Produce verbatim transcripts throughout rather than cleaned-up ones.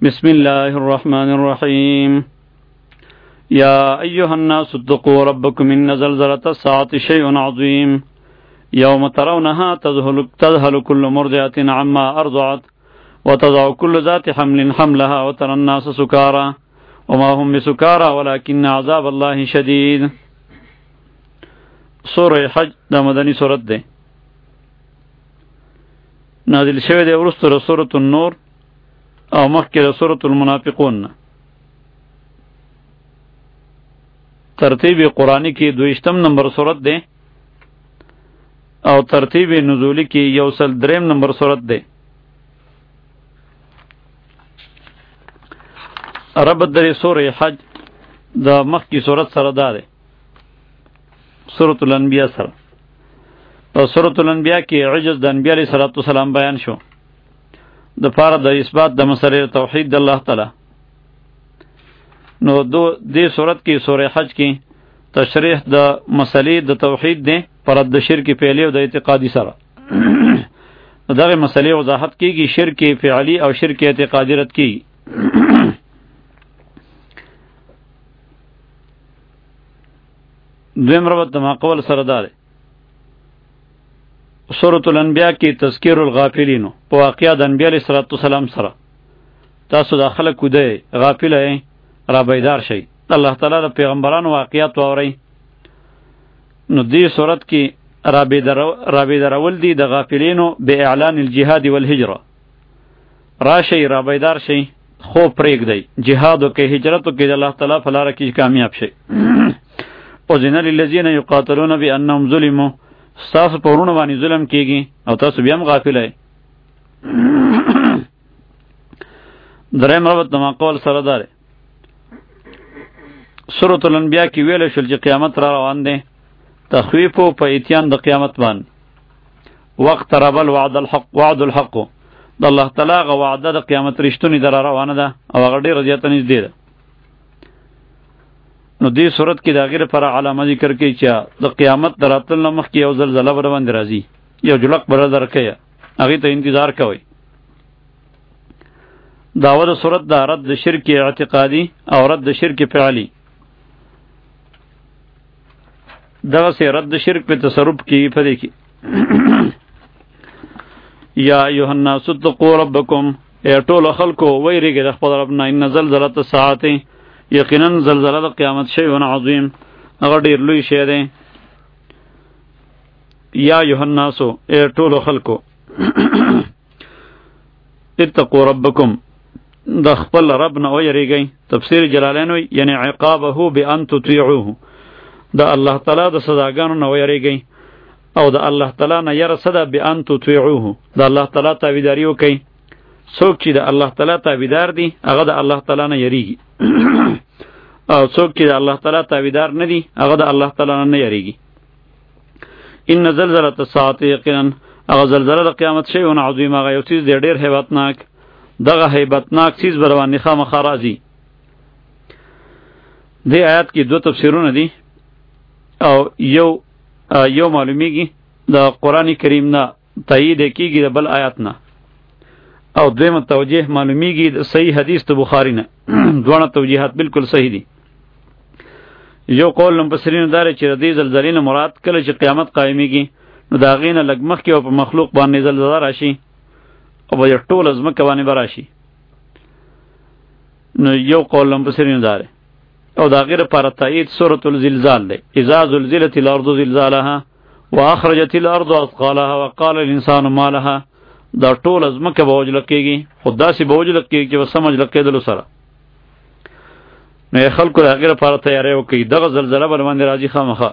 بسم الله الرحمن الرحيم يا أيها الناس اتقوا ربكم إن زلزلة الساعة شيء عظيم يوم ترونها تذهل, تذهل كل مرضعة عما أرضعت وتضع كل ذات حمل حملها وترى الناس سكارى وما هم بسكارى ولكن عذاب الله شديد. سورة حج دا مدنی سورت ده نازل شوه ده ورستو سورة النور او مخکې د سورة المنافقون. ترتیب قرآنی کې دویشتم نمبر سورت ده او ترتیب نزولی کې یو سل دریم نمبر سورت ده. ربط در سورة حج د مخکې سورت سره ده سورة الانبیاء سره. په سورة الانبیاء کې عجز د انبیاء علیه الصلاة والسلام بیان شو د پاره د اثبات د مسلې توحید د الله تعالی. نو دو دې صورت کې سورې حج کې تشریح د مسلې د توحید دی پر د شرک فعلی او د اعتقادي سره. دغه مسلې وضاحت کیږي شرک فعلی او شرک اعتقادي رد کیږي. دویم ربط د ماقول سره ده. سورة الانبیاء کی تذکیر الغافلینو په واقعه د انبیاء علیه الصلاة والسلام سره. تاسو د خلک کوده غافل یې را بیدار شئ الله تعالی د پیغمبرانو واقعیات واورئ. نو دې صورت کې را بیدارول دي د غافلینو به اعلان الجهاد والهجره. راشئ را بیدار شئ خوب پرېږدئ جهاد وکئ هجرت وکئ د الله تعالی په لاره کې کامیاب شئ. اذن للذین یقاتلون بانهم ظلموا ستاسو په ورونو باندې ظلم کیږي او تاسو بیا هم غافل یې. دریم ربط د ماقول سره ده. سورة الانبیاء کې ویل شول چې قیامت را روان دی تخویف په اتیان د قیامت باندې. وقت رب الوعد الحق وعد الحق د الله تعالی غ وعده د قیامت رښتونی در روانه ده او هغه ډېره زیاته نږدې ده. نو دې صورت کې د هغې لپاره علامه ذکر کوي چې د قیامت د راتلو نه مخکې یو زلزله به باندې راځي یو جلق به درکوي هغې ته انتظار کوئ. دعوه د صورت د رد د شرک اعتقادي او رد د شرک فعلی. دغسې رد د شرک په تصرف کېږي په دې کې. یا ایها الناس اتقوا ربکم ای ټولو خلکو ویرېږئ د خپل رب نه ان زلزلة الساعة یقینا زلزله د قیامت شی ون عظیم هغه ډیر لوی شی دی. یا ایها الناس ای ټولو خلکو اتقوا ربکم د خپل رب نه ویریږئ. تفسیر جلالین وی یعنی عقابه بان تطیعوه د الله تعالی د سزاګانو نه ویریږئ او د الله تعالی نه یره صدا بان تطیعوه د الله تعالی تابعداري وکئ. څوک چې د الله تعالی تابعدار دي هغه د الله تعالی نه یریږي او څوک چې د الله تعالی تابعدار نه دي هغه د الله تعالی نه نه یریږي. ان زلزلة الساعة یقینا هغه زلزله د قیامت شی ون عظیم هغه یو څیز دی ډېر هیبتناک. دغه هیبتناک څیز به باندې خامخا راځي. دې آیات کې دوه تفسیرونه دي او یو یو معلومیږي د قرآن کریم نه تایید کیږي د بل آیات نه او دویمه توجیه معلومیږي د صحیح حدیث د بخاری نه. دوه توجیهات بالکل صحیح دي. یو قول مفسرین دار چې د دې زلزلې نه مراد کله چې قیامت قائمیږي نو دا غینه لګ مخ کې او په مخلوق باندې زلزلہ راشي او به ټول ازمکه باندې براشي. نو یو قول مفسرین دار او دا غیر پر تایید سورۃ الزلزال ده. اذا زلزلت الارض زلزالها واخرجت الارض اثقالها وقال الانسان ما لها دا ټول ازمکه به وجل کېږي خو داسې به وجل کېږي چې به سمجھ لکېدلو سره. نو یې خلکو د هغې لپاره تیاری وکړي دغه زلزله به باندې راځي خامخا.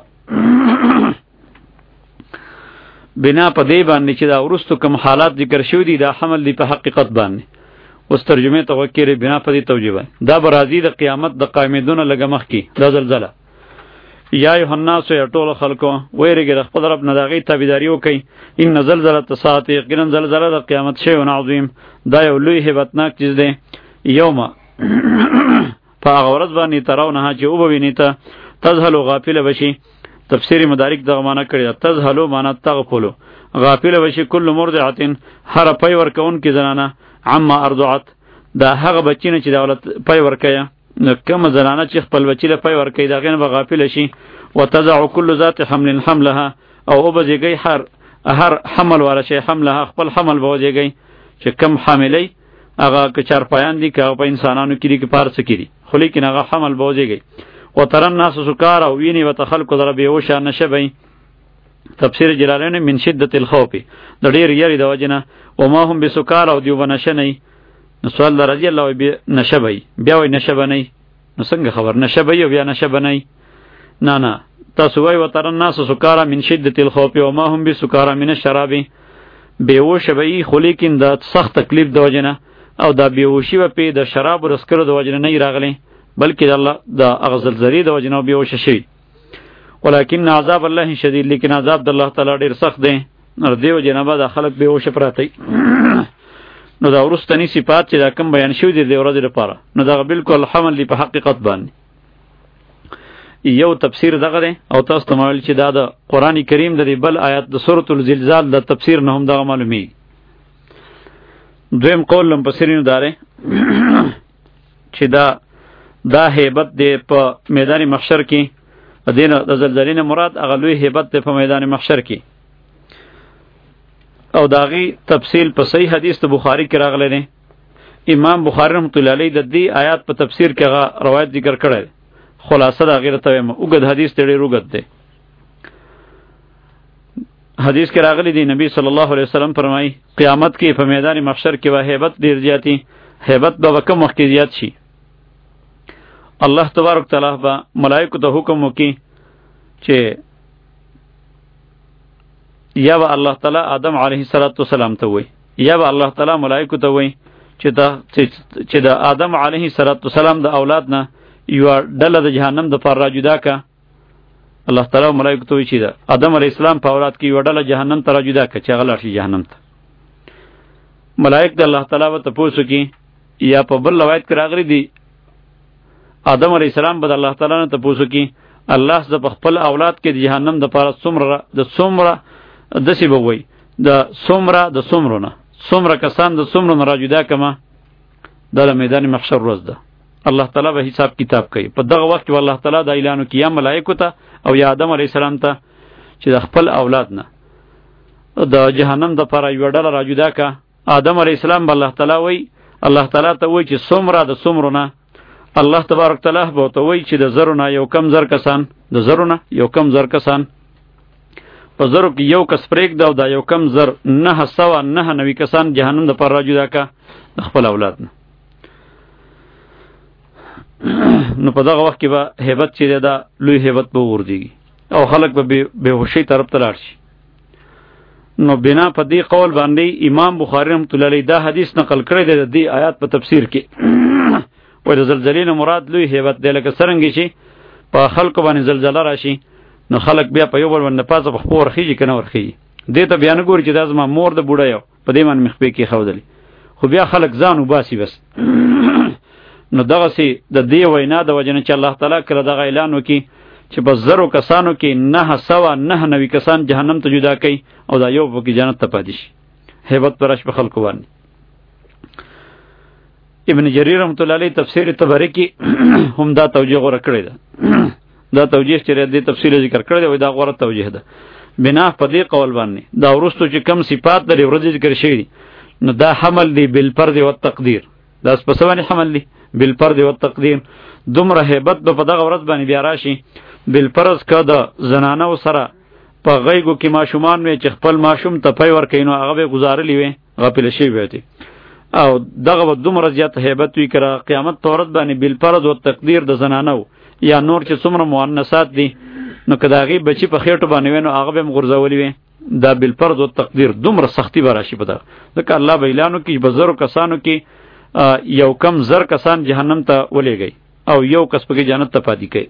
بنا په دې باندې چې دا وروستو کوم حالات ذکر شوي دي دا حمل دي په حقیقت باندې. اوس ترجمې ته وکړئ بنا په دې توجیه باندې دا به راځي د قیامت د قائمېدو نه لږه مخکې دا زلزله. یا ایها الناس یا ټولو خلکو ویرېږئ د خپل رب نه د هغې تابعداري وکئ. ان زلزلة الساعة یقینا زلزله د قیامت شی ون عظیم دا یو لوی هیبتناک چیز دی. یومه په هغه ورځ باندې ترونها چې وبوینئ ته تذهلو غافله بشي. تفسیر مدارک دغه معنی کړې ده تذهلو معنی تغفلو غافله بشي کل مرضعة هر پی ورکون کې زنانه عما ارضعت دا هغه بچی نه چې دولت پای ورکیا نو کوم زنانه چې خپل بچی له پای ورکې دا غین به غافل شي. وتضع كل ذات حمل حملها او وبزیږي هر هر حمل والا شي حملها خپل حمل به وزیږي چې کم حاملې هغه که چار پایان دي که په انسانانو کې دي که پارس کې دي خو لیکن هغه حمل به وزیږي. وتر الناس سکارا او ویني وتخلق در به وشا نشبي تفسیر جلالین من شدت الخوف د ډیر یری د وجنه وما هم بسکارا او دیو بنشنی. نو سوال رضی الله بي نشبي بیا وای نشبنی نو څنګه خبر نشبي او بیا نشبنی نه نه تاسو وای وتر الناس سکارا من شدت الخوف وما هم بسکارا من الشراب بیوش به خو لیکن د سخت تکلیف د وجنه او دا بیوشی و په د شراب رسکلو د وجنه نه راغلی بلکې د الله د اغزل زری د وجنه بیوش شي. ولكن عذاب الله شدید لیکن عذاب د الله تعالی ډیر سخت دی. نر دیو جنابه د خلق بیوش پراتی نو دا ورستنی صفات چې دا کم بیان شوی دی د ورځې لپاره نو دا بالکل حمل دی په حقیقت باندې. یو تفسیر دغه دی او تاسو ته معلوم چې دا د قران کریم د بل آیات د سورۃ الزلزال د تفسیر نه هم دغه معلومی. دویم قول لم پسرینو داره چې دا دا هیبت دی په میدان محشر کې دینه د زلزلې نه مراد هغه لوی هیبت دی په میدان محشر کې او داغي تفصیل په صحیح حدیث د بخاری کې راغلی دی. امام بخاری رحمۃ اللہ علیہ د دې آیات په تفسیر کې هغه روایت ذکر کړی. خلاصه دا غیرت ته وګد حدیث ته ډیر وګد دی. حدیث کې راغلی دی نبی صلی الله علیه وسلم فرمایي قیامت کې په میدان محشر کې وه هیبت ډیر زیاتی هیبت به کم وخت کې زیات شي. الله تبارک تعالی به ملائکه ته حکم وکي چې یا به الله تعالی آدم علیه السلام ته وایي یا به الله تعالی ملائکه ته وایي چې دا چې د آدم علیه السلام د اولاد نه یو ډله د جهنم د پر را جدا کا. الله تعالی ملائکه ته وایي چې دا آدم علیه السلام په اولاد کې یو ډله جهنم ته را جدا کا چې هغه لاړ شي جهنم ته. ملائکه د الله تعالی ته پوښتنه کوي یا په بل روایت کې راغلي دي آدم علیه السلام به الله تعالی نه تاسو کې الله ز په خپل اولاد کې د جهنم د پاره څومره د څومره دسی به وای د څومره د څومرونه څومره کسان د څومره راجدا کما د میدان محشر ورځ ده الله تعالی به حساب کتاب کوي. په دغه وخت کې الله تعالی د اعلان کوي یا ملائکه ته او یا آدم علیه السلام ته چې د خپل اولاد نه د جهنم د پاره یو ډله راجدا کا. آدم علیه السلام به الله تعالی وای الله تعالی ته وای چې څومره د څومرونه الله تبارک تعالی به ته وای چې د زرونه یو کم زر کسان د زرونه یو کم زر کسان په زرو کې یو کس پرېږ دا دا یو کم زر نه سوه نه نوي کسان جهنم د پر راجدا کا د خپل اولاد نه. نو په دغه وخت کې به هیبت چې دا لوی هیبت به وردیږي او خلک به بهوشي طرف ته لاړ شي. نو بنا په دې قول باندې امام بخاری رحمۃ اللہ علیہ دا حدیث نقل کړی دی د دې آیات په تفسیر کې وای د زلزلې نه مراد لوی هیبت دی لکه څرنګه چې په خلکو باندې زلزلہ راشي نو خلک بیا په یو بل باندې پاسه په خپل ورخیږي کنه ورخیږي دې ته بیان ګوري چې دا زما مور د بوډا یو په دې باندې مخبې کې خودلی خو بیا خلک ځان وباسي بس. نو دغه سي د دې وینا د وجنه چې الله تعالی کړه دغه اعلان وکي چې بس زرو کسانو کې نه سوا نه نوي کسان جهنم ته جدا کوي او دا یو پکې جنت ته پاتې شي. هیبت پرش په خلکو باندې. ابن جریر رحمۃ اللہ علیہ تفسیر طبری کې هم دا توجیه غوړه کړی ده. دا توجیه چې دې تفسیر ذکر کړی دی دا غوړه توجیه ده. بنا په دې قول باندې دا ورستو چې کم صفات لري ورته ذکر شوی دي نو دا حمل دی بالفرض والتقدیر. دا سپسوانی حمل دی بالفرض والتقدیر. دومره هیبت په دغه ورځ باندې بیا راشي بالفرض که د زنانو سره په غیګو کې ماشومان وي چې خپل ماشوم ته پی ورکوي نو هغه به ګزارلی وي غافل شوی وي او دغه به دومره زیات هیبت وي که قیامت په ورځ باندې بالفرض والتقدیر د زنانو یا نور چې څومره مؤنثات دي نو که د هغې بچي په خېټو باندې وي نو هغه به هم غورځولی وي. دا بالفرض والتقدیر دومره سختی به راشي په دغه ځکه الله به اعلان وکړي چې په زرو کسانو کې یو کم زر کسان جهنم ته ولېږئ او یو کس پکې جنت ته پاتې کوي.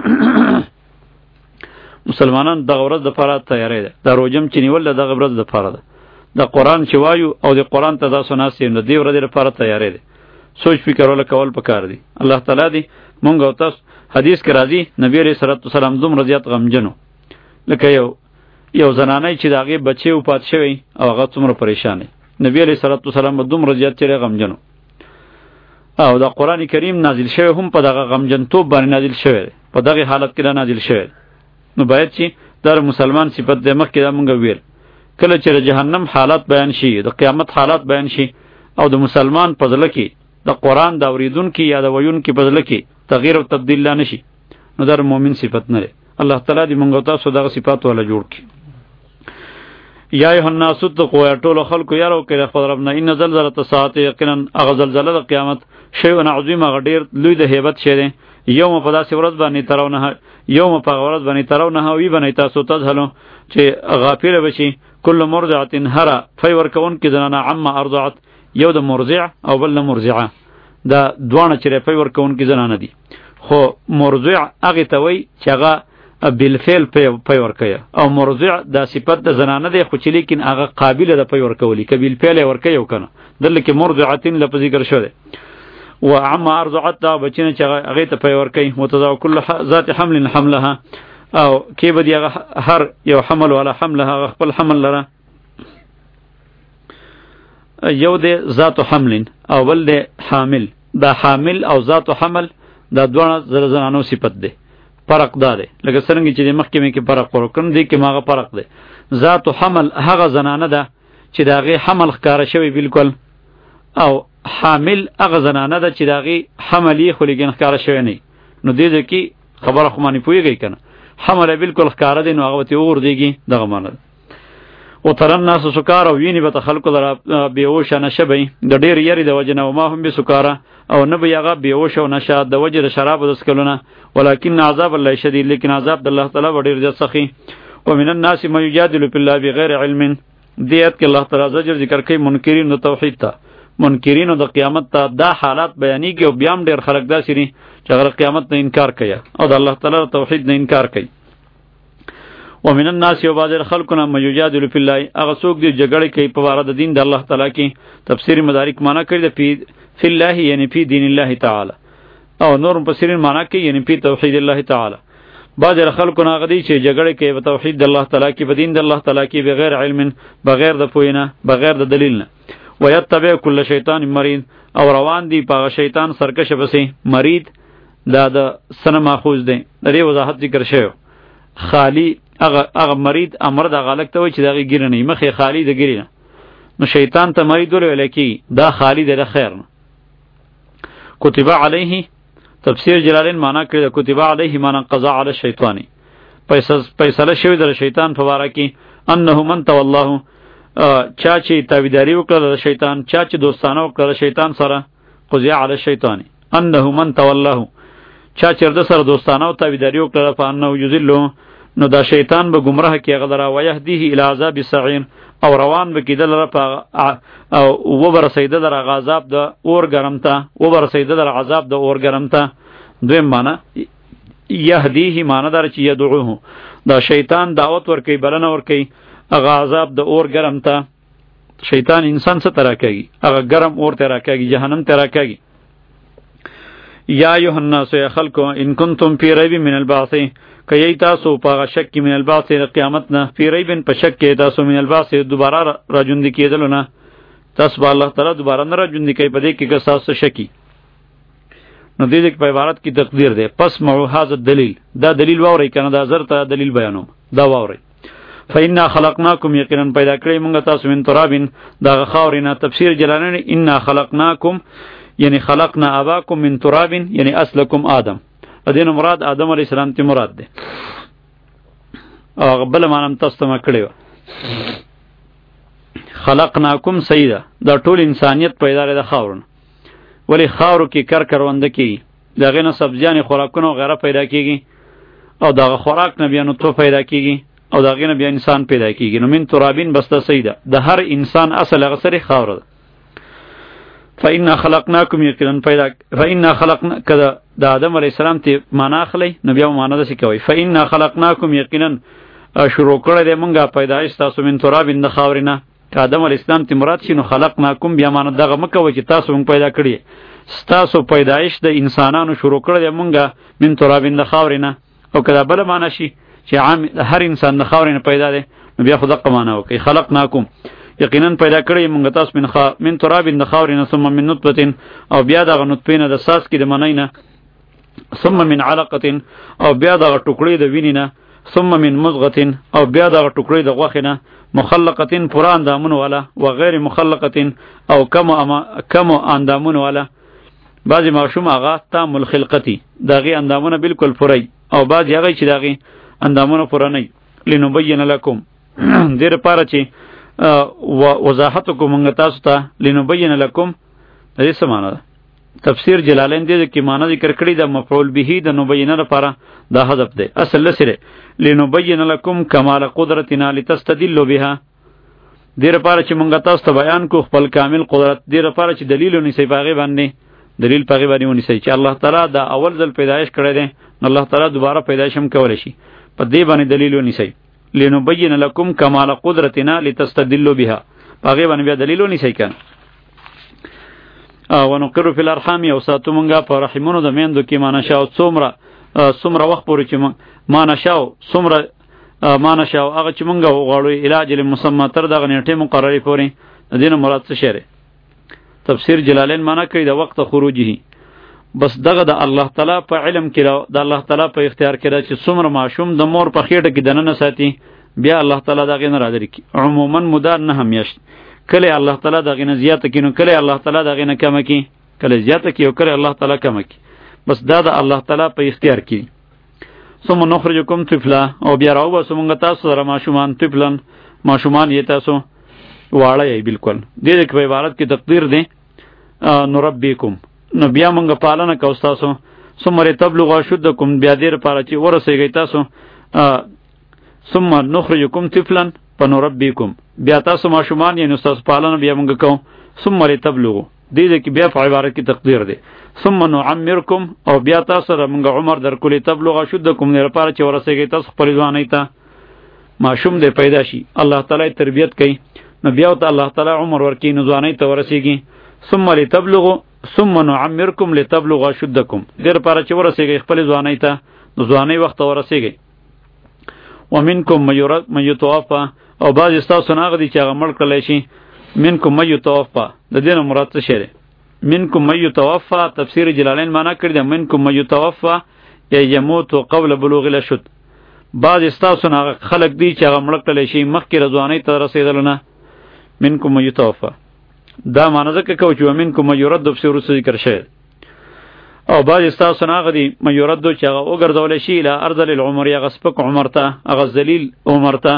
مسلمانان دغه ورځ دپاره تیاری ده. دا روجم چې نیول ده دغه ورځ دپاره ده. د قرآن چې وایو او د قرآن ته داسې ناست یم د دې ورځې لپاره تیاری ده. سوچ فکر ولا کول پکار دي. الله تعالی دې مونږ او تاسو حدیث کې راځي نبی علیه الصلاۃ والسلام دومره زیات غمجنو لکه یو یو زنانه چې د هغې بچی وفات شوی او هغه څومره پریشان دی. نبی علیه الصلاۃ والسلام دومره زیات چې غمجنو او دا قرآن کریم نازل شوی هم په دغه غمجنتوب باندې نازل شوی په دغه حالت کې نازل شوی. نو باید چې در مسلمان صفت د مخ کې دا مونږ ویل کله چې د جهنم حالات بیان شي د قیامت حالات بیان شي او د مسلمان په ځل کې د قرآن د اوریدونکو یا د ویونکو په ځل کې تغییر او تبدیل نه شي نو در مؤمن صفت نه لري. الله تعالی دې مونږ ته سودا صفات ولا جوړ کړي. یا ایها الناس اتقوا ټول خلق یارو کې خپل ربنا ان زلزله الساعه یقینا اغه زلزله د قیامت شی ون عظیم غډیر لوی د هیبت شه ده. یوم په داسې ورځ باندې ترونه یوم په ورځ باندې ترونه وی باندې تاسو ته ځلو چې غافل بشي کل مرضعه هرا فی ورکون کې زنانه عما ارضعت یو د مرضع او بل مرضعه دا دوانه چې فی ورکون کې زنانه دي خو مرضع هغه ته وی چې هغه بالفعل پی ورکیا او مرضع دا صفت د زنانه دی خو چې لیکن هغه قابل ده پی ورکولی که بالفعل ورکیا وکنه دلته مرضعتین لفظ ذکر شوی و عما ارضعت دا بچینه چې هغه ته پی ورکی متضاو کل ذات حمل حملها او کې به دی هر یو حمل ولا حملها خپل حمل لره یو دی ذات حمل او بل دی حامل دا حامل او ذات حمل دا دوه زنانو صفت دی. فرق داره لکه څنګه چې د محکمه کې فرق ورکړم دی کې ماغه فرق دی. ذات حمل هغه زنانه ده چې داغه حمل ښکارا شوی بالکل او حامل هغه زنانه ده چې داغه حملی خو لګن ښکارا شوی نه. نو دې ځکه خبره خو مانی پویږي کنه حمل بالکل ښکارا دی نو هغه ته اور دیږي دغه معنی او تر الناس سکار او ویني به خلکو در بیهوش نشبي د ډیر یری د وجنه او ما هم به سکارا او نه به هغه بیهوش او نشه د وجه د شراب د سکلونه ولکن عذاب الله شدید لیکن عذاب د الله تعالی ډیر ډیر سخی. ومن الناس من یجادل فی الله بغیر علم دیت کې الله تعالی زجر ذکر کوي منکرین د توحید ته منکرین د قیامت ته دا حالات بیانېږي او بیا هم ډیر خلک داسې دي چې هغه قیامت نه انکار کوي او د الله تعالی توحید نه انکار کوي. ومن الناس وبعض الخلقنا من یجادل فی الله هغه څوک دی جګړه کوي په اړه د دین د الله تعالی کې تفسیر مدارک معنا کړی د فی الله یعنی فی دین الله تعالی او نور مفسرین معنا کوي یعنی فی توحید الله تعالی. بعض الخلقنا هغه دی چې جګړه کوي په توحید د الله تعالی کې په دین د الله تعالی کې بغیر علم بغیر د پوینه بغیر د دلیل نه ويتبع کل شیطان مرید او روان دی په شیطان سرکش بسې مرید دا د سن ماخوذ دی درې وضاحت ذکر شوی خالی اغه اغه مرید امر د غلط ته وای چې دغه ګیره نه مخه خالی د ګیره نو شیطان ته مرید ولې کی دا خالی د خیر نه. کتب علیه تفسیر جلالین معنا کړی کتب علیه معنا قضا علی الشیطان فیصله شوی د شیطان په واره کې انه من تولاه چا چې تابعداري وکړه د شیطان چا چې دوستانه وکړه شیطان سره قضا علی الشیطان انه من تولاه چا چې د سره دوستانه او تابعداري وکړه په انه یذلوا نو دا شیطان به گمراه کی غدرا و یهدیه الی عذاب السعیر او روان به کیدل را په او و بر سیده در عذاب د اور گرمتا و بر سیده در عذاب د اور گرمتا. دویم معنا یهدیه معنا در چې یدعوه دا شیطان دعوت ور کوي بلنه ور کوي هغه عذاب د اور گرمتا. شیطان انسان څه ترا کوي هغه گرم اور ترا کوي جهنم ترا کوي. یا ایها الناس یا خلقو ان کنتم فی ریب من البعث کای تاسو په شک من البعث د قیامت نه فی ریب په شک کې تاسو من البعث دوباره راجوند کېدل نه تاسو به الله تعالی دوباره نه راجوند کوي په دې کې که تاسو شکی نو دې کې په عبارت کې تقدیر ده پس مع هذا الدلیل دا دلیل واوري کنه دا زر ته دلیل بیانوم دا واوري. فإنا خلقناکم یقینا پیدا کړی موږ تاسو من ترابین دا خاورینا تفسیر جلالین انا خلقناکم یعنی خلقنا اباکم من تراب یعنی اصلکم آدم ادین مراد آدم علیہ السلام تی مراد ده او بل معنی تاسو ما کړیو خلقناکم سیدا دا ټول انسانیت پیدا لري د خاورن ولی خاورو کې کر کرونده کی دغه نه سبزیان خوراکونه او غیره پیدا کیږي او دغه خوراک نه بیا نو تو پیدا کیږي او دغه نه بیا انسان پیدا کیږي نو من ترابین بسته سیدا د هر انسان اصل هغه سره خاور ده. فإنا خلقناکم یقینا پیدا فإنا خلقنا کذا د آدم علیه السلام ته معنا اخلي نو بیا معنا ده څه کوي فإنا خلقناکم یقینا شروع کړل د مونږه پیدایش تاسو من ترابین د خاورینه آدم علیه السلام ته مراد شي نو خلقناکم بیا معنا دغه مکوي چې تاسو مونږ پیدا کړی تاسو پیدایش د انسانانو شروع کړل د مونږه من ترابین د خاورینه او کدا بل معنا شي چې عام هر انسان د خاورینه پیدا ده نو بیا خو دغه معنا وکي خلقناکم یقینا پیدا کړی موږ تاسو من خا من تراب د خاورین ثم من نطفه او بیا دغه نطفه نه د ساس کې د منینه ثم من علقه او بیا دغه ټوکړې د وینینه ثم من مضغه او بیا دغه ټوکړې د غوښینه مخلقه پورا اندامونه والا و غیر مخلقه او کم اما کم اندامونه والا بعضی ماشوم هغه تام الخلقتی دغه اندامونه بالکل پوری او بعضی هغه چې دغه اندامونه پوره نه لنبین لکم دیر پاره چې وضاحت کوم تاسو ته لنبین لکم دې څه معنی ده تفسیر جلالین دې کې معنی ذکر کړی د مفعول به د نبین لپاره دا حذف دی اصل لسره لنبین لکم کمال قدرتنا لتستدلوا بها دیر پاره چې مونږ تاسو ته بیان کو خپل کامل قدرت دیر پاره چې دلیل ونیسي باغې باندې دلیل پاغي باندې ونیسي چې الله تعالی دا اول ځل پیدایش کړی دی الله تعالی دوباره پیدایش هم کولای شي په دې باندې دلیل ونیسي لنبین لکم کمال قدرتنا لتستدلوا بها باغې باندې بیا دلیل ونیسي کنه او ونقر فی الارحام او ساتو مونږه په رحمونو د میندو کې معنی شاو څومره څومره وخت پورې چې معنی شاو څومره معنی شاو هغه چې مونږه وغواړو علاج المسمى تر دغه نیټه مقرری پورې د دین مراد څه شری تفسیر جلالین معنی کوي د وخت خروجه بس دغه د الله تعالی په علم کې د الله تعالی په اختیار کې چې څومره معشوم د مور په خېټه کې دننه ساتي بیا الله تعالی دغه نه راځي کی عموما مدار نه همیش کله الله تعالی دغه نه زیاته کینو کله الله تعالی دغه نه کم کی کله زیاته کی او کله الله تعالی کم کی بس دا د الله تعالی په اختیار کې ثم نخرجکم طفلا او بیا راو بس مونږ تاسو سره معشومان طفلن معشومان یې تاسو واړه یې بالکل دې کې په عبارت کې تقدیر دی نربیکم نو بیا مونږ پالنه کوو تاسو ثم تبلغ اشدکم بیا دې لپاره چې ورسېږئ تاسو ثم نخرجکم طفلا فنربیکم بیا تاسو معشومان یې نو تاسو پالنه بیا مونږ کوو ثم تبلغ دې کې بیا په عبارت کې تقدیر دی ثم نعمرکم او بیا تاسو سره مونږ عمر درکولې تبلغ اشدکم دې لپاره چې ورسېږئ تاسو خپل ځوانۍ ته معشوم دې پیدا شي الله تعالی تربیت کوي نو بیا ته الله تعالی عمر ورکړي نو ځوانۍ ته ورسېږي ثم لتبلغوا ثم نعمركم لتبلغوا اشدكم دیر پاره چې ورسېږي خپل ځوانۍ ته نو ځوانۍ وخت ورسېږي ومنکم من یتوفى او بعض استاسو نه غدي چې هغه مړ کړلی شي منکم من یتوفى د دې نه مراد څه شی دی منکم من یتوفى تفسیر جلالین معنا کړی دی منکم من یتوفى یموت قبل بلوغ الاشد بعض استاسو نه خلق دی چې هغه مړ کړلی شي مخکې ځوانۍ ته رسېدل نه منکم من یتوفى دا معنی ځکه کو چې منکم من یرد په سورۃ ذکر شوی او بعض استاسو نه غدي من یرد چې هغه وګرځول شي اله ارذل العمر یا غسپک عمر ته هغه ذلیل عمر ته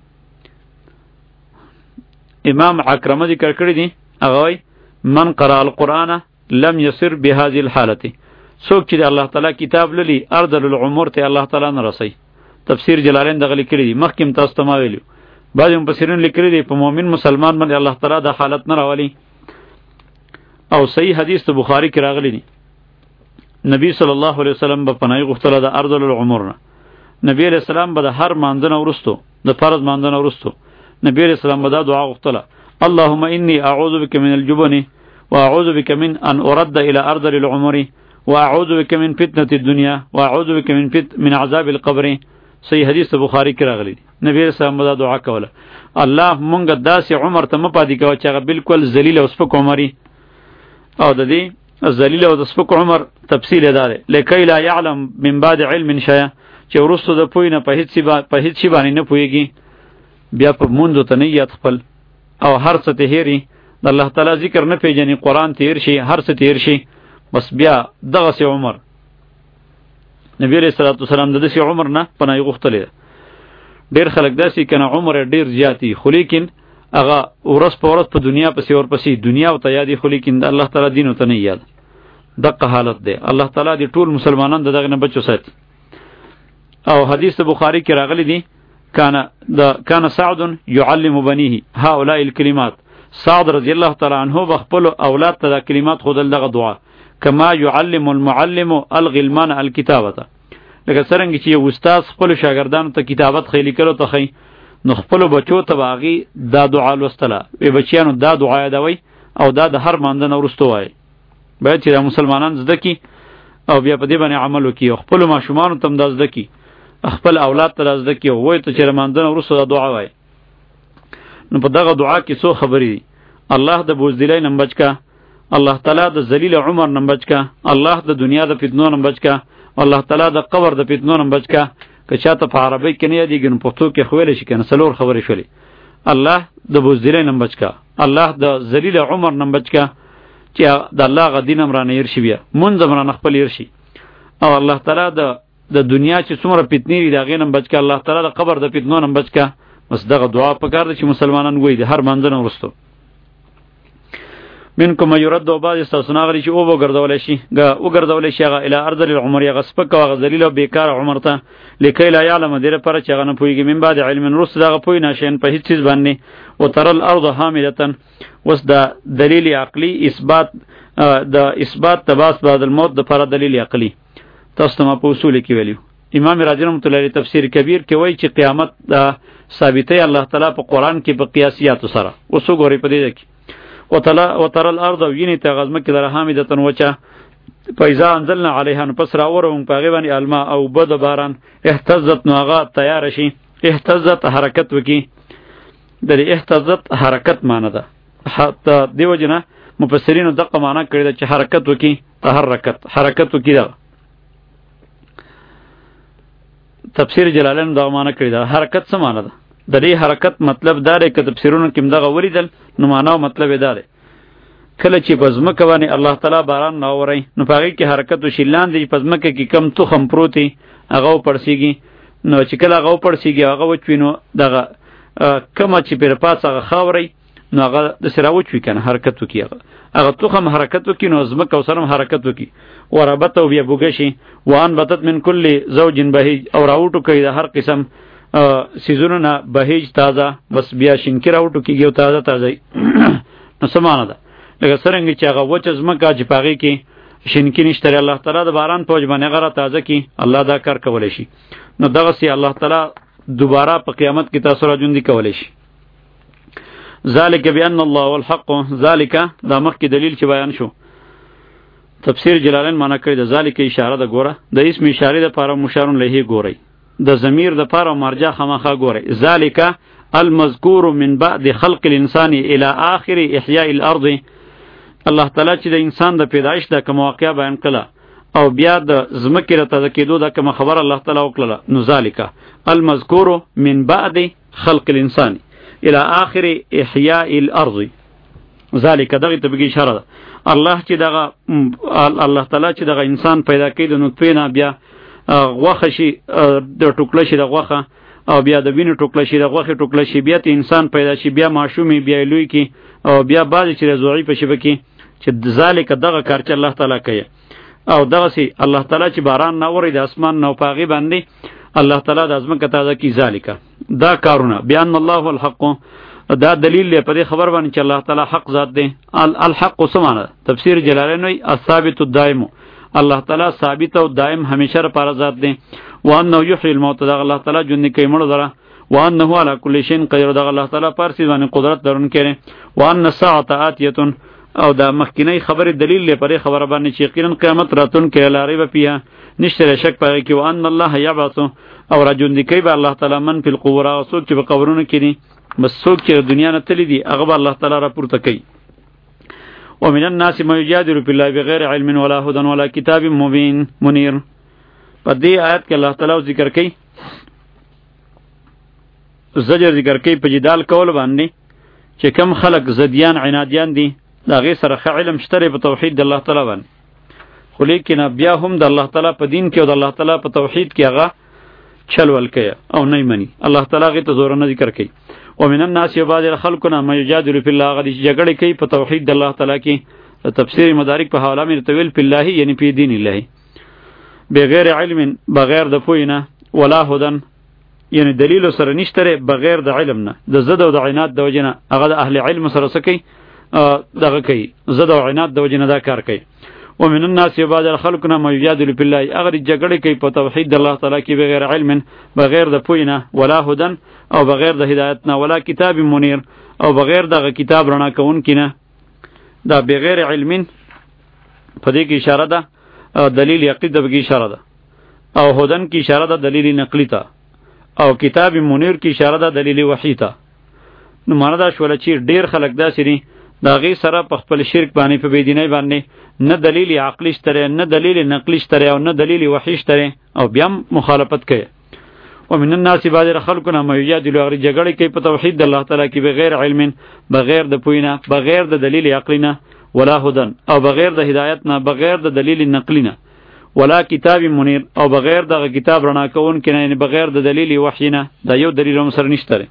امام عکرمه ذکر کړی دی هغه من قرأ القرآن لم يصر بهذه الحالة څوک چې الله تعالی کتاب للی ارذل العمر ته الله تعالی نه رسي تفسیر جلالین دغه لیکلی دی مخکې تاسو ته ما ویلو بعض مفسرین لیکلی دی په مؤمن مسلمان باندې الله تعالی د حالت نه راولي او صحیح حدیث ته بخاری کې راغلی دی نبی صلی الله علیه وسلم په پناه غوښتله د ارذل العمر نه نبی علیہ السلام به د هر مانځنه ورستو د فرض مانځنه ورستو نبی علیہ السلام به دا دعا غوښتله اللهم انی اعوذ بک من الجبن واعوذ بک من ان ارد الى ارذل العمر واعوذ بک من فتنه الدنيا واعوذ بک من فت من عذاب القبر صحیح حدیث بخاری کې راغلی دی نبی علیہ السلام به دا دعا کوله الله مونږ داسې عمر ته مپادې کوه چې هغه بالکل ذلیل او سپک عمري او د دې ذلیل او د سپک عمر تفصیل ادا ده لکه لا يعلم من بعد علم شيئا چې ورسته د پوی نه په هیڅ په هیڅ شی باندې نه پويږي بیا په مونږ ته نه یاد خپل او هر څه ته هېري د الله تعالی ذکر نه پیژني قرآن ته هېر شي هر څه ته هېر شي بس بیا دغه سي عمر نبی علیہ الصلوۃ والسلام د دې عمر نه پناه غوښتلې ډیر خلک داسې کنه عمر ډیر زیاتی خو لیکن هغه ورس په ورس په دنیا پسې ور پسې دنیا او ته یادې خو لیکن د الله تعالی دین ته نه یاد دغه حالت دی الله تعالی دې ټول مسلمانان دغه نه بچو ساتي او حدیث بخاری کې راغلی دی کان د کان سعد يعلم بنيه هؤلاء الكلمات سعد رضی الله تعالی عنه بخپل اولاد ته د کلمات خودل دغه دعا کما يعلم المعلم الغلمان الكتابه لکه څنګه چې یو استاد خپل شاګردانو ته کتابت خې لیکلو ته خې نو خپل بچو ته باغی دا دعا لوستله وی بچیانو دا دعا یادوي او دا د هر ماندنه ورستو وای باید چې مسلمانان زده کی او بیا په دې باندې عمل وکي خپل ماشومان ته هم زده کی خپل اولاد ته زده کی وای ته چې ماندنه ورستو دا دعا وای نو په دغه دعا کې څو خبرې دي. الله د بوزدلۍ نه بچ کا، الله تعالی د ذلیل عمر نه بچ کا، الله د دنیا د فتنو نه بچ کا، الله تعالی د قبر د فتنو نه بچ کا. که چاته په عربی کې نه یادېږي نو پښتو کې خو ویلی شي که نه، څلور خبرې شولې. الله د بوزدلۍ نه بچ کا، الله د ذلیل عمر نه بچ کا چې د الله غ دین هم رانه هېر شي، بیا مونځ هم رانه خپل هېر شي. او الله تعالی د د دنیا چې څومره فتنې دي د هغې نه بچ کا، الله تعالی د قبر د فتنو نه بچ کا. بس دغه دعا پکار ده چې مسلمانان وایي د هر مانځه نه وروستو. منکم من یرد، و بعض استاسو نه غلي چې او وګرځولی شي وګرځولی شي هغه الی ارذل العمر، هغه سپک او هغه ذلیل او بیکاره عمر ته، لکۍ لا یعلم، دې لپاره چې هغه نه پوهېږي من بعد علم، وروسته د هغه پوهې نه شیئن په هېڅ څیز باندې. وترى الارض حامدة، اوس د دلیل عقلي اثبات د اثبات د باس بعد الموت دپاره دلیل عقلي تاسو ته ما په اصول کې ویلي. امام راضي رحمة الله علیه تفسیر کبیر کې وایي چې قیامت د ثابتې الله تعالی په قرآن کې په قیاسیاتو سره. اوس وګورئ په دې کې وترى الارض، ویني ته غزمه کې لره حامدة وچه، فاذا انزلنا عليها، نو پس راورم په هغې باندې الماء او اوبه د باران، اهتزت، نو هغه تیاره شي، اهتزت حرکت وکړي. د دې اهتزت حرکت معنی ده، دې وجې نه مفسرینو دقه معنی کړې ده چې حرکت وکړي، تحرکت حرکت وکړي. ده تفسیر جلالین دغه معنی کړې ده. حرکت څه معنی ده؟ د دې حرکت مطلب دا دی که تفسیرونو کې دغه ولیدل نو معنا او مطلب یې دا دی کله چې په ځمکه باندې الله تعالی باران راوړي نو په هغې کې حرکت وشي، لاندې په ځمکه کې کم تخم پروت وي هغه وپړسېږي، نو چې کله هغه وپړسېږي هغه وچ وي، نو دغه کومه چې پرې پاس هغه خاورئ نو هغه داسې راوچ وي که نه، حرکت وکړي، هغه هغه تخم حرکت وکړي، نو ځمکه ورسره هم حرکت وکړي. وربت، او بیا بوږه شي. وانبتت من کل زوج بهیج، او راوټو کوي د هر قسم سیزونو نه بهیج تازه، بس بیا شینکي راوټو کېږي او تازه تازه نو څه معنی ده؟ لکه څرنګه چې هغه وچه ځمکه چې په هغې کې شینکي نشته، الله تعالی د باران په وجه باندې هغه را تازه کړي، الله دا کار کولی شي. نو دغسې الله تعالی دوباره په قیامت کې تاسو را ژوندي کولی شي. ذالک بان الله والحق، ذالک دا مخکې دلیل چې بیان شو، تفسیر جلالین معنا کړی د ذالک اشاره ده. ګوره د اسم اشارې دپاره مشار الیه ګورئ، د ضمیر دپاره مرجع خامخا ګورئ. ذالک المذکور من بعد خلق الانسان الى آخر احیاء الارض، الله تعالی چې د انسان د پیدایش د کوم واقعه بیان کړه او بیا د ځمکې را تازه کېدو د کوم خبر الله تعالی وکړله، نو ذالک المذکور من بعد خلق الانسان الى آخر احیاء الارض، ذالک دغه ته بګی اشاره ده. الله چې دغه الله تعالی چې دغه انسان پیدا کړي د نطفې نه، بیا غوښه شي د ټوکړه شي د غوښه، او بیا د وینې ټوکړه شي د غوښې ټوکړه شي، بیا ته انسان پیدا شي، بیا ماشومې، بیا لوی کی، او بیا بعضې چې ضعیفه شي پکې، چې ذالک دغه کار چې الله تعالی کوي. او دغسې الله تعالی چې باران ناوري د اسمان نه په هغې باندې الله تعالی د ځمکه تازه کړي، ذالک دا کارونه. بان الله الحق، دا دلیل دی په دې خبر باندې چې الله تعالی حق ذات دی. الحق څه معنی؟ تفسیر جلالین وایي الثابت الدائم، الله تعالی ثابت او دائم همیشه لپاره ذات دی. وانه یحیی الموت، دا الله تعالی ژوندي کوي مړه لره. وانه علی کل شیء قدیر، دا الله تعالی پر څه باندې قدرت لرونکی دی. وان الساعه آتیه، او دا مخکینی خبره دلیل دی پرې خبره باندې چې یقینا قیامت راتونکی لا ریب فیها، نشته شک پاره کې. وان الله یبعث، او را ژوندي کوي به الله تعالی من فی القبور، او څوک چې په قبرونو کې دي، بس څوک چې دنیا نه تللی دي هغه به الله تعالی راپورته کوي. ومن الناس من یجادل فی الله بغیر علم ولا هدى ولا کتاب مبین منیر. په دې آیت کې الله تعالی ذکر کوي، زجر ذکر کوي په جدال کول باندې چې کم خلق زدیان عنادیان دي، د هغې سره ښه علم شته په توحید د الله تعالی باندې، خو لیکن بیا هم د الله تعالی په دین کې او د الله تعالی په توحید کې هغه چل ول کوي او نه مني. الله تعالی هغې ته زور نه ذکر کوي. ومن الناس بعض خلقنا ما یجادل فی الله، هغه چې جګړې کوي په توحید د الله تعالی کې. تفسیر مدارک په حواله مې طویل فی الله یعنی فی دین الله، بغیر علم، بغیر د پوهې نه، ولا هدن یعنی دلیل سره نشته، بغیر د علم نه، د زد او د عناد د وجې نه هغه د اهل علم سره څه کوي دغه کوي، زد او عناد د وجې نه دا کار کوي. ومن الناس بعض خلقنا ما یجادل فی الله، هغه جګړې کوي په توحید د الله تعالی کې بغیر علم، بغیر د پوهې نه، ولا هدن او بغیر د هدایت نه، ولا کتاب منیر او بغیر دغه کتاب رڼا کوونکی نه. دا بغیر علم په دې کې اشاره ده، دلیل عقلی ته بګی اشاره ده، او هدن کی اشاره ده دلیل نقلی ته، او کتاب منیر کی اشاره ده دلیل وحی ته. نو معنا دا شوله چې ډیر خلک داسې دي د هغې سره په خپل شرک باندې په بېدینۍ باندې نه دلیل عقلي شته نه دلیل نقلي شته او نه دلیل وحي شته او بیا هم مخالفت کوي. ومن الناس بعض خلقنا ما یجادل هغه جګړې کوي په توحید د الله تعالی کې بغیر علم بغیر د پوینه بغیر د دلیل عقلی نه ولا هدن او بغیر د هدایت نه بغیر د دلیل نقلی نه ولا کتاب منیر او بغیر د کتاب رڼا کون کې نه بغیر د دلیل وحی نه دا یو دلیل هم سره نشته.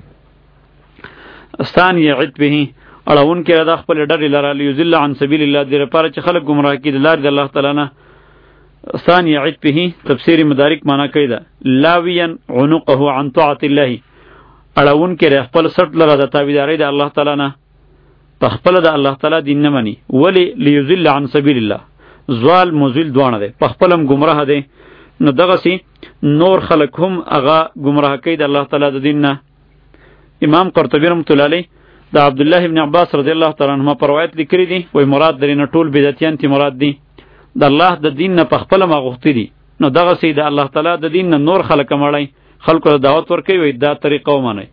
استان یعد به اړون کې دا خپل ډېر لاره لیذل عن سبیل الله دې لپاره چې خلک گمراه کړي د لار د الله تعالی نه. ثاني يعد به تفسیر مدارک معنا کوي دا لاوین عنقه عن طاعت الله اړون کې خپل سټ لره د تابعداري د الله تعالی نه په خپل د الله تعالی دین نه مني ولی لیذل عن سبیل الله زوال مزل دوانه ده په خپلم گمراه ده. نو دغه سي نور خلق هم هغه گمراه کوي د الله تعالی د دین نه. امام قرطبی رحمۃ اللہ علیہ د عبد الله ابن عباس رضی الله تعالی عنهما پر روایت لیکلی دي وای مراد درینه ټول بدعتیان تی مراد دي د الله د دین نه په خپل مغوختی دي. نو دغه سي د الله تعالی د دین نه نور خلق مړی خلکو ته دعوت ورکوي وای دا طریقه ومني.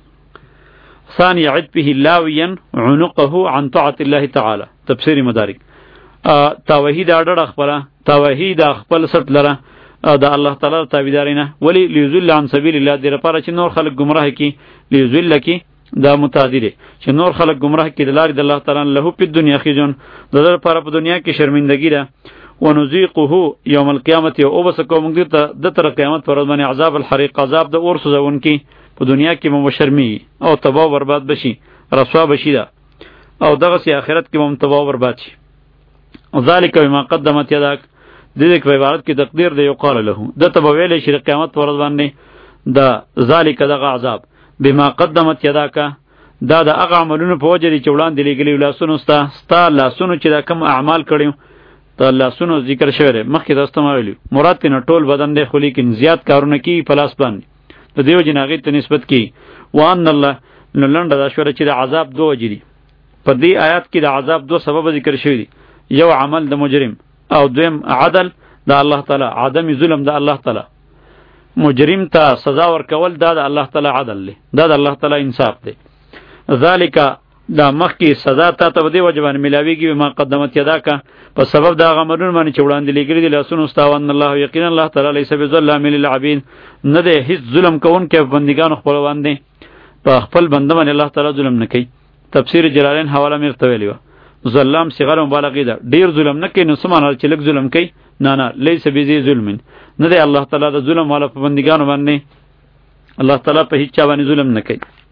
ثاني يعد به لاویا عنقه عن طاعت الله تعالی تفسیر مدارک توحید اډړه خپل توحید خپل سټ لره د الله تعالی تابعداري نه ولی لیذل عن سبیل الله دې لپاره چې نور خلق گمراه کی لیذل کی دا متعدی دی چې نور خلق گمراه کی د لارې د الله تعالی له په دنیا خجون د لپاره په دنیا کې شرمندگی ده. ونذيقه یوم القیامت او بس کوم ته د تر قیامت پر باندې عذاب الحریق عذاب د اور سوزون کی په دنیا کې مو شرمی او تباہ برباد بشي رسوا بشي دا او دغه سي آخرت کې مو تباہ برباد شي. ذالک بما قدمت یداک د دې په عبارت کې تقدیر دی یو قال له د تبویل شي قیامت پر باندې دا ذالک دغه عذاب بما قدمت یداک دا د هغه عملونو په وجه دي چې وړاندې لګلي لاسونو ستا ستا لاسونو چې دا کم اعمال کړیو ته لاسونو ذکر شوی مخکې تاسو ته ویلو مراد تینا ټول بدن دی خو لیکن زیات کارونه کی په لاس باندې د دیو جناغې ته نسبت کی وان الله نو لنډه دا شوره چې د عذاب دوه وجې دي په دې آیات کې د عذاب دوه سبب ذکر شوی دي یو عمل د مجرم او دویم عدل د الله تعالی عدم ظلم د الله تعالی مجرم ته سزا ورکول دا د الله تعالی عدل دی دا د الله تعالی انصاف دی. ذالک دا مخکی سزا ته ته دی وجبان ملاویږي ما قدمت یداک په سبب دا غمرون باندې چې وړاندې لګری دي لاسونو استوان الله یقینا الله تعالی لیس بظلام للعبید نه ده هیڅ ظلم کوون کې بندگان خپل باندې په خپل بنده باندې الله تعالی ظلم نه کوي. تفسیر جلالین حواله مرته ویلی و ظلم صغیر مبالغه ده ډیر ظلم نه کوي نو سمانه چې لږ ظلم کوي نه نه لیس بذی ظلم نه ده الله تعالی د ظلم والا په بندگان باندې الله تعالی په هیڅ چا باندې ظلم نه کوي.